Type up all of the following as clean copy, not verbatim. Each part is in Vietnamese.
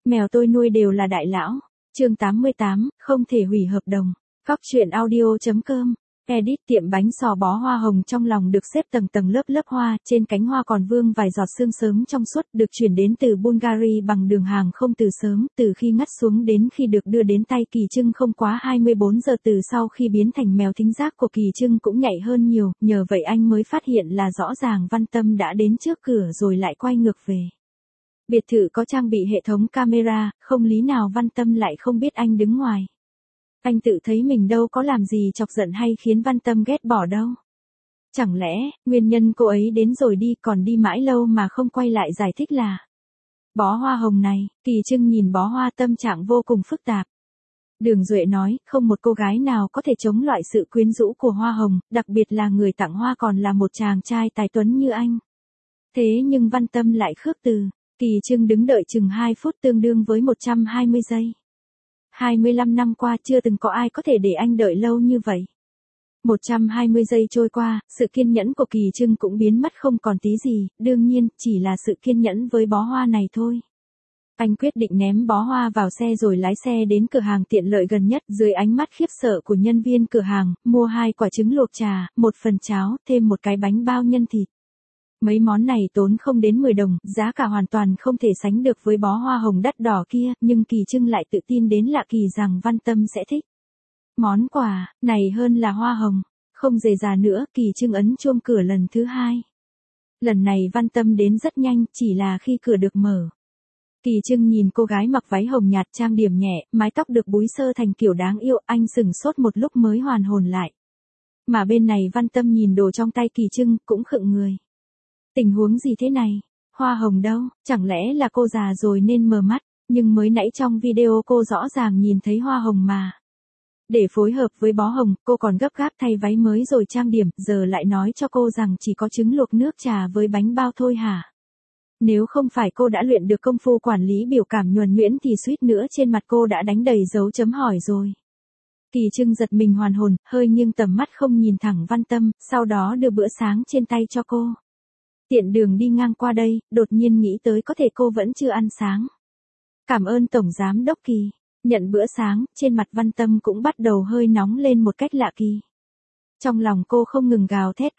Mèo tôi nuôi đều là đại lão. Chương 88, không thể hủy hợp đồng. Góc truyện audio.com. Edit. Tiệm bánh xò Bó Hoa Hồng trong lòng được xếp tầng tầng lớp lớp hoa, trên cánh hoa còn vương vài giọt sương sớm trong suốt, được chuyển đến từ Bulgaria bằng đường hàng không từ sớm, từ khi ngắt xuống đến khi được đưa đến tay Kỳ Trưng không quá 24 giờ. Từ sau khi biến thành mèo, thính giác của Kỳ Trưng cũng nhạy hơn nhiều, nhờ vậy anh mới phát hiện là rõ ràng Văn Tâm đã đến trước cửa rồi lại quay ngược về. Biệt thự có trang bị hệ thống camera, không lý nào Văn Tâm lại không biết anh đứng ngoài. Anh tự thấy mình đâu có làm gì chọc giận hay khiến Văn Tâm ghét bỏ đâu. Chẳng lẽ, nguyên nhân cô ấy đến rồi đi, còn đi mãi lâu mà không quay lại giải thích là bó hoa hồng này. Kỳ Trưng nhìn bó hoa, tâm trạng vô cùng phức tạp. Đường Duệ nói, không một cô gái nào có thể chống loại sự quyến rũ của hoa hồng, đặc biệt là người tặng hoa còn là một chàng trai tài tuấn như anh. Thế nhưng Văn Tâm lại khước từ. Kỳ Trưng đứng đợi chừng 2 phút, tương đương với 120 giây. 25 năm qua chưa từng có ai có thể để anh đợi lâu như vậy. 120 giây trôi qua, sự kiên nhẫn của Kỳ Trưng cũng biến mất không còn tí gì, đương nhiên, chỉ là sự kiên nhẫn với bó hoa này thôi. Anh quyết định ném bó hoa vào xe rồi lái xe đến cửa hàng tiện lợi gần nhất. Dưới ánh mắt khiếp sợ của nhân viên cửa hàng, mua 2 quả trứng luộc trà, 1 phần cháo, thêm 1 cái bánh bao nhân thịt. Mấy món này tốn không đến 10 đồng, giá cả hoàn toàn không thể sánh được với bó hoa hồng đắt đỏ kia, nhưng Kỳ Trưng lại tự tin đến lạ kỳ rằng Văn Tâm sẽ thích món quà này hơn là hoa hồng. Không dề dà nữa, Kỳ Trưng ấn chuông cửa lần thứ 2. Lần này Văn Tâm đến rất nhanh, chỉ là khi cửa được mở. Kỳ Trưng nhìn cô gái mặc váy hồng nhạt, trang điểm nhẹ, mái tóc được búi sơ thành kiểu đáng yêu, anh sửng sốt một lúc mới hoàn hồn lại. Mà bên này Văn Tâm nhìn đồ trong tay Kỳ Trưng, cũng khựng người. Tình huống gì thế này? Hoa hồng đâu? Chẳng lẽ là cô già rồi nên mờ mắt? Nhưng mới nãy trong video cô rõ ràng nhìn thấy hoa hồng mà. Để phối hợp với bó hồng, cô còn gấp gáp thay váy mới rồi trang điểm, giờ lại nói cho cô rằng chỉ có trứng luộc nước trà với bánh bao thôi hả? Nếu không phải cô đã luyện được công phu quản lý biểu cảm nhuần nhuyễn thì suýt nữa trên mặt cô đã đánh đầy dấu chấm hỏi rồi. Kỳ Trưng giật mình hoàn hồn, hơi nghiêng tầm mắt không nhìn thẳng Văn Tâm, sau đó đưa bữa sáng trên tay cho cô. Tiện đường đi ngang qua đây, đột nhiên nghĩ tới có thể cô vẫn chưa ăn sáng. Cảm ơn Tổng Giám Đốc Kỳ. Nhận bữa sáng, trên mặt Văn Tâm cũng bắt đầu hơi nóng lên một cách lạ kỳ. Trong lòng cô không ngừng gào thét,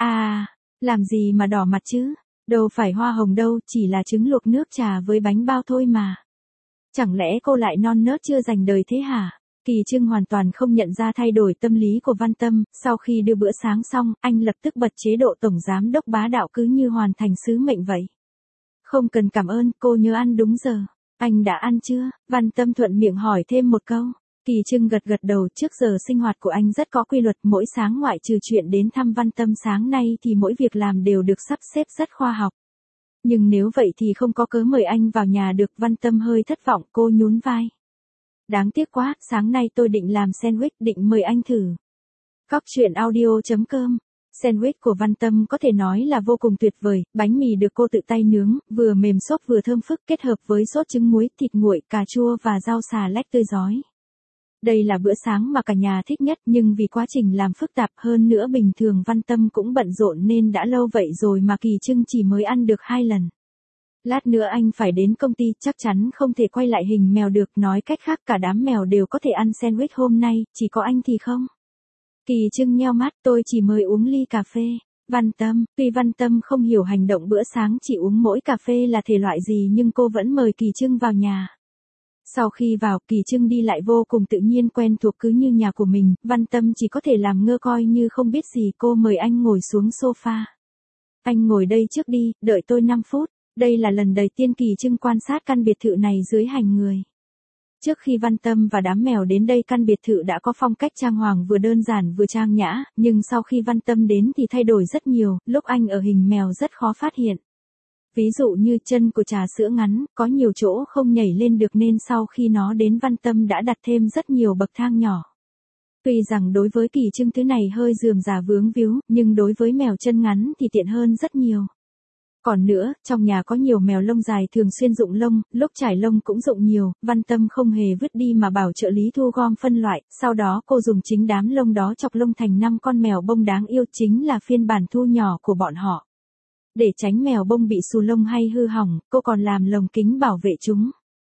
làm gì mà đỏ mặt chứ? Đâu phải hoa hồng đâu, chỉ là trứng luộc nước trà với bánh bao thôi mà. Chẳng lẽ cô lại non nớt chưa dành đời thế hả? Kỳ Trưng hoàn toàn không nhận ra thay đổi tâm lý của Văn Tâm, sau khi đưa bữa sáng xong, anh lập tức bật chế độ Tổng Giám Đốc bá đạo cứ như hoàn thành sứ mệnh vậy. Không cần cảm ơn, cô nhớ ăn đúng giờ. Anh đã ăn chưa? Văn Tâm thuận miệng hỏi thêm một câu. Kỳ Trưng gật gật đầu. Trước giờ sinh hoạt của anh rất có quy luật, mỗi sáng ngoại trừ chuyện đến thăm Văn Tâm sáng nay thì mỗi việc làm đều được sắp xếp rất khoa học. Nhưng nếu vậy thì không có cớ mời anh vào nhà được. Văn Tâm hơi thất vọng, cô nhún vai. Đáng tiếc quá, sáng nay tôi định làm sandwich, định mời anh thử. Góc truyện audio.com. Sandwich của Văn Tâm có thể nói là vô cùng tuyệt vời, bánh mì được cô tự tay nướng, vừa mềm xốp vừa thơm phức, kết hợp với sốt trứng muối, thịt nguội, cà chua và rau xà lách tươi rói. Đây là bữa sáng mà cả nhà thích nhất, nhưng vì quá trình làm phức tạp hơn nữa bình thường Văn Tâm cũng bận rộn nên đã lâu vậy rồi mà Kỳ Trưng chỉ mới ăn được 2 lần. Lát nữa anh phải đến công ty, chắc chắn không thể quay lại hình mèo được, nói cách khác cả đám mèo đều có thể ăn sandwich hôm nay, chỉ có anh thì không. Kỳ Trưng nheo mắt, tôi chỉ mới uống ly cà phê. Văn Tâm, tuy Văn Tâm không hiểu hành động bữa sáng chỉ uống mỗi cà phê là thể loại gì nhưng cô vẫn mời Kỳ Trưng vào nhà. Sau khi vào, Kỳ Trưng đi lại vô cùng tự nhiên, quen thuộc cứ như nhà của mình, Văn Tâm chỉ có thể làm ngơ coi như không biết gì. Cô mời anh ngồi xuống sofa. Anh ngồi đây trước đi, đợi tôi 5 phút. Đây là lần đầu tiên Kỳ Trưng quan sát căn biệt thự này dưới hành người. Trước khi Văn Tâm và đám mèo đến đây, căn biệt thự đã có phong cách trang hoàng vừa đơn giản vừa trang nhã, nhưng sau khi Văn Tâm đến thì thay đổi rất nhiều, lúc anh ở hình mèo rất khó phát hiện. Ví dụ như chân của trà sữa ngắn, có nhiều chỗ không nhảy lên được nên sau khi nó đến Văn Tâm đã đặt thêm rất nhiều bậc thang nhỏ. Tuy rằng đối với Kỳ Trưng thứ này hơi rườm rà vướng víu, nhưng đối với mèo chân ngắn thì tiện hơn rất nhiều. Còn nữa, trong nhà có nhiều mèo lông dài thường xuyên rụng lông, lúc trải lông cũng rụng nhiều, Văn Tâm không hề vứt đi mà bảo trợ lý thu gom phân loại, sau đó cô dùng chính đám lông đó chọc lông thành 5 con mèo bông đáng yêu, chính là phiên bản thu nhỏ của bọn họ. Để tránh mèo bông bị xù lông hay hư hỏng, cô còn làm lồng kính bảo vệ chúng.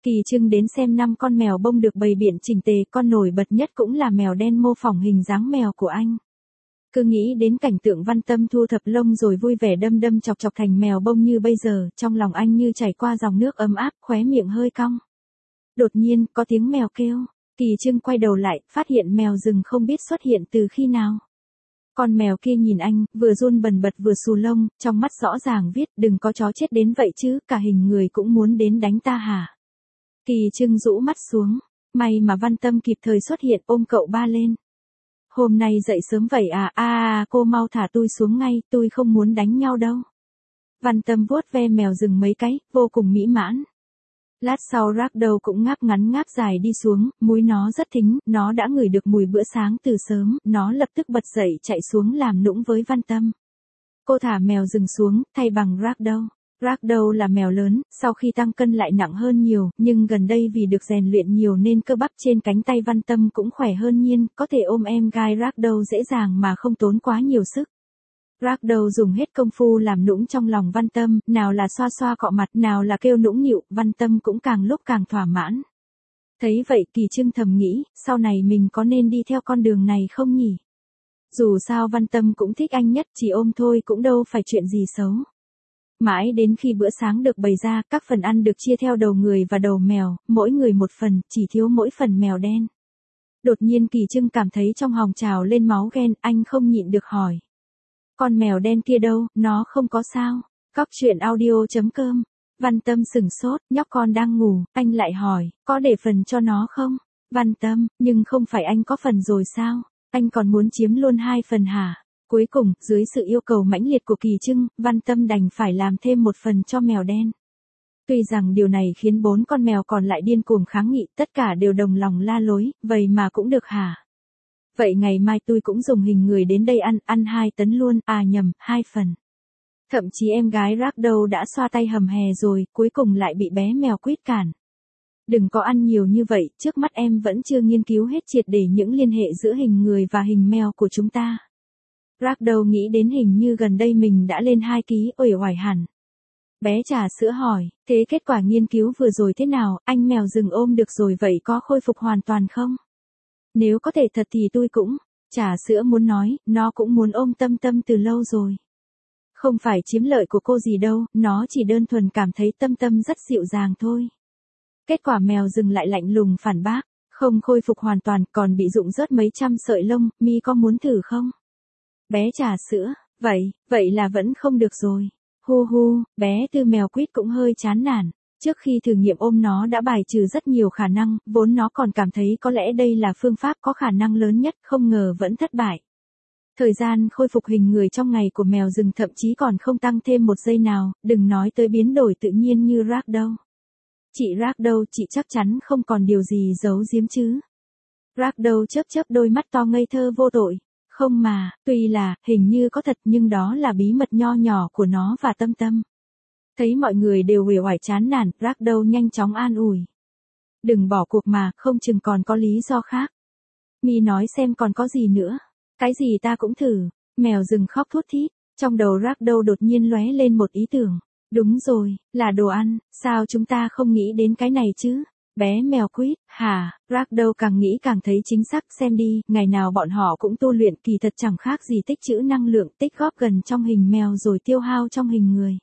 Kỳ Trưng đến xem 5 con mèo bông được bày biện chỉnh tề, con nổi bật nhất cũng là mèo đen mô phỏng hình dáng mèo của anh. Cứ nghĩ đến cảnh tượng Văn Tâm thu thập lông rồi vui vẻ đâm đâm chọc chọc thành mèo bông như bây giờ, trong lòng anh như chảy qua dòng nước ấm áp, khóe miệng hơi cong. Đột nhiên, có tiếng mèo kêu. Kỳ Trưng quay đầu lại, phát hiện mèo rừng không biết xuất hiện từ khi nào. Con mèo kia nhìn anh, vừa run bần bật vừa xù lông, trong mắt rõ ràng viết đừng có chó chết đến vậy chứ, cả hình người cũng muốn đến đánh ta hả? Kỳ Trưng rũ mắt xuống, may mà Văn Tâm kịp thời xuất hiện ôm cậu ba lên. Hôm nay dậy sớm vậy à, cô mau thả tôi xuống ngay, tôi không muốn đánh nhau đâu. Văn Tâm vuốt ve mèo rừng mấy cái, vô cùng mỹ mãn. Lát sau Ragdoll cũng ngáp ngắn ngáp dài đi xuống, mũi nó rất thính, nó đã ngửi được mùi bữa sáng từ sớm, nó lập tức bật dậy chạy xuống làm nũng với Văn Tâm. Cô thả mèo rừng xuống, thay bằng Ragdoll. Ragdoll là mèo lớn, sau khi tăng cân lại nặng hơn nhiều, nhưng gần đây vì được rèn luyện nhiều nên cơ bắp trên cánh tay Văn Tâm cũng khỏe hơn nhiên, có thể ôm em gai Ragdoll dễ dàng mà không tốn quá nhiều sức. Ragdoll dùng hết công phu làm nũng trong lòng Văn Tâm, nào là xoa xoa cọ mặt, nào là kêu nũng nịu, Văn Tâm cũng càng lúc càng thỏa mãn. Thấy vậy Kỳ Trưng thầm nghĩ, sau này mình có nên đi theo con đường này không nhỉ? Dù sao Văn Tâm cũng thích anh nhất, chỉ ôm thôi cũng đâu phải chuyện gì xấu. Mãi đến khi bữa sáng được bày ra, các phần ăn được chia theo đầu người và đầu mèo, mỗi người một phần, chỉ thiếu mỗi phần mèo đen. Đột nhiên Kỳ Trưng cảm thấy trong họng trào lên máu ghen, anh không nhịn được hỏi. Con mèo đen kia đâu, nó không có sao. Cóc truyện audio.com. Văn Tâm sửng sốt, nhóc con đang ngủ, anh lại hỏi, có để phần cho nó không? Văn Tâm, nhưng không phải anh có phần rồi sao? Anh còn muốn chiếm luôn 2 phần hả? Cuối cùng, dưới sự yêu cầu mãnh liệt của Kỳ Trưng, Văn Tâm đành phải làm thêm 1 phần cho mèo đen. Tuy rằng điều này khiến 4 con mèo còn lại điên cuồng kháng nghị, tất cả đều đồng lòng la lối, vậy mà cũng được hả? Vậy ngày mai tôi cũng dùng hình người đến đây ăn 2 tấn luôn, nhầm, 2 phần. Thậm chí em gái Ragdoll đã xoa tay hầm hè rồi, cuối cùng lại bị bé mèo quýt cản. Đừng có ăn nhiều như vậy, trước mắt em vẫn chưa nghiên cứu hết triệt để những liên hệ giữa hình người và hình mèo của chúng ta. Ragdoll nghĩ đến hình như gần đây mình đã lên 2 ký, uể oải hẳn. Bé trà sữa hỏi, thế kết quả nghiên cứu vừa rồi thế nào, anh mèo rừng ôm được rồi vậy có khôi phục hoàn toàn không? Nếu có thể thật thì tôi cũng, trà sữa muốn nói, nó cũng muốn ôm Tâm Tâm từ lâu rồi. Không phải chiếm lợi của cô gì đâu, nó chỉ đơn thuần cảm thấy Tâm Tâm rất dịu dàng thôi. Kết quả mèo rừng lại lạnh lùng phản bác, không khôi phục hoàn toàn còn bị rụng rớt mấy trăm sợi lông, mi có muốn thử không? Bé trà sữa, vậy là vẫn không được rồi. Hu hu, bé Tư mèo quýt cũng hơi chán nản. Trước khi thử nghiệm ôm nó đã bài trừ rất nhiều khả năng, vốn nó còn cảm thấy có lẽ đây là phương pháp có khả năng lớn nhất, không ngờ vẫn thất bại. Thời gian khôi phục hình người trong ngày của mèo rừng thậm chí còn không tăng thêm 1 giây nào, đừng nói tới biến đổi tự nhiên như Ragdoll. Chị Ragdoll, chị chắc chắn không còn điều gì giấu giếm chứ? Ragdoll chớp chớp đôi mắt to ngây thơ vô tội. Không mà, tuy là, hình như có thật nhưng đó là bí mật nho nhỏ của nó và Tâm Tâm. Thấy mọi người đều uể oải chán nản, Ragdoll nhanh chóng an ủi. Đừng bỏ cuộc mà, không chừng còn có lý do khác. Mi nói xem còn có gì nữa. Cái gì ta cũng thử. Mèo rừng khóc thút thít. Trong đầu Ragdoll đột nhiên lóe lên một ý tưởng. Đúng rồi, là đồ ăn, sao chúng ta không nghĩ đến cái này chứ? Bé mèo quýt, hả? Ragdoll càng nghĩ càng thấy chính xác, xem đi, ngày nào bọn họ cũng tu luyện, kỳ thật chẳng khác gì tích trữ năng lượng, tích góp gần trong hình mèo rồi tiêu hao trong hình người.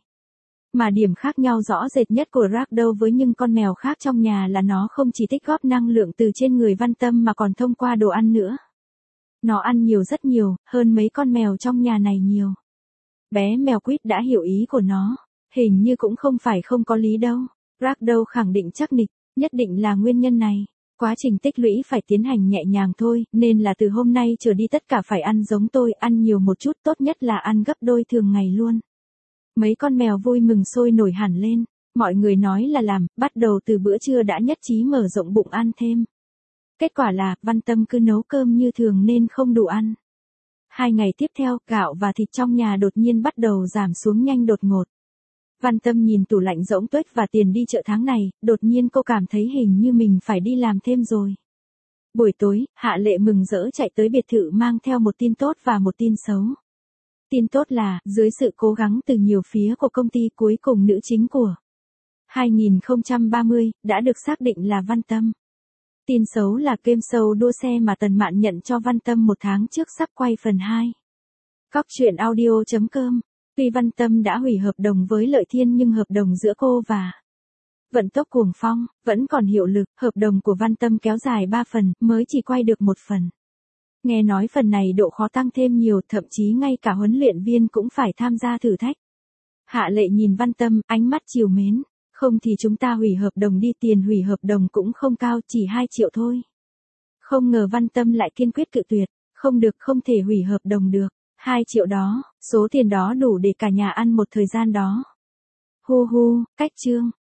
Mà điểm khác nhau rõ rệt nhất của Ragdoll với những con mèo khác trong nhà là nó không chỉ tích góp năng lượng từ trên người Văn Tâm mà còn thông qua đồ ăn nữa. Nó ăn nhiều rất nhiều, hơn mấy con mèo trong nhà này nhiều. Bé mèo quýt đã hiểu ý của nó, hình như cũng không phải không có lý đâu. Ragdoll khẳng định chắc nịch, nhất định là nguyên nhân này. Quá trình tích lũy phải tiến hành nhẹ nhàng thôi, nên là từ hôm nay trở đi tất cả phải ăn giống tôi, ăn nhiều một chút, tốt nhất là ăn gấp đôi thường ngày luôn. Mấy con mèo vui mừng sôi nổi hẳn lên, mọi người nói là làm, bắt đầu từ bữa trưa đã nhất trí mở rộng bụng ăn thêm. Kết quả là, Văn Tâm cứ nấu cơm như thường nên không đủ ăn. 2 ngày tiếp theo, gạo và thịt trong nhà đột nhiên bắt đầu giảm xuống nhanh đột ngột. Văn Tâm nhìn tủ lạnh rỗng tuếch và tiền đi chợ tháng này, đột nhiên cô cảm thấy hình như mình phải đi làm thêm rồi. Buổi tối, Hạ Lệ mừng rỡ chạy tới biệt thự mang theo một tin tốt và một tin xấu. Tin tốt là, dưới sự cố gắng từ nhiều phía của công ty cuối cùng nữ chính của 2030, đã được xác định là Văn Tâm. Tin xấu là game show đua xe mà Tần Mạn nhận cho Văn Tâm 1 tháng trước sắp quay phần 2. Cóc truyện audio.com. Tuy Văn Tâm đã hủy hợp đồng với Lợi Thiên nhưng hợp đồng giữa cô và Vận Tốc Cuồng Phong vẫn còn hiệu lực. Hợp đồng của Văn Tâm kéo dài 3 phần, mới chỉ quay được 1 phần. Nghe nói phần này độ khó tăng thêm nhiều, thậm chí ngay cả huấn luyện viên cũng phải tham gia thử thách. Hạ Lệ nhìn Văn Tâm, ánh mắt trìu mến. Không thì chúng ta hủy hợp đồng đi, tiền hủy hợp đồng cũng không cao, chỉ 2 triệu thôi. Không ngờ Văn Tâm lại kiên quyết cự tuyệt. Không được, không thể hủy hợp đồng được. 2 triệu đó, số tiền đó đủ để cả nhà ăn một thời gian đó. Hu hu, cách chương.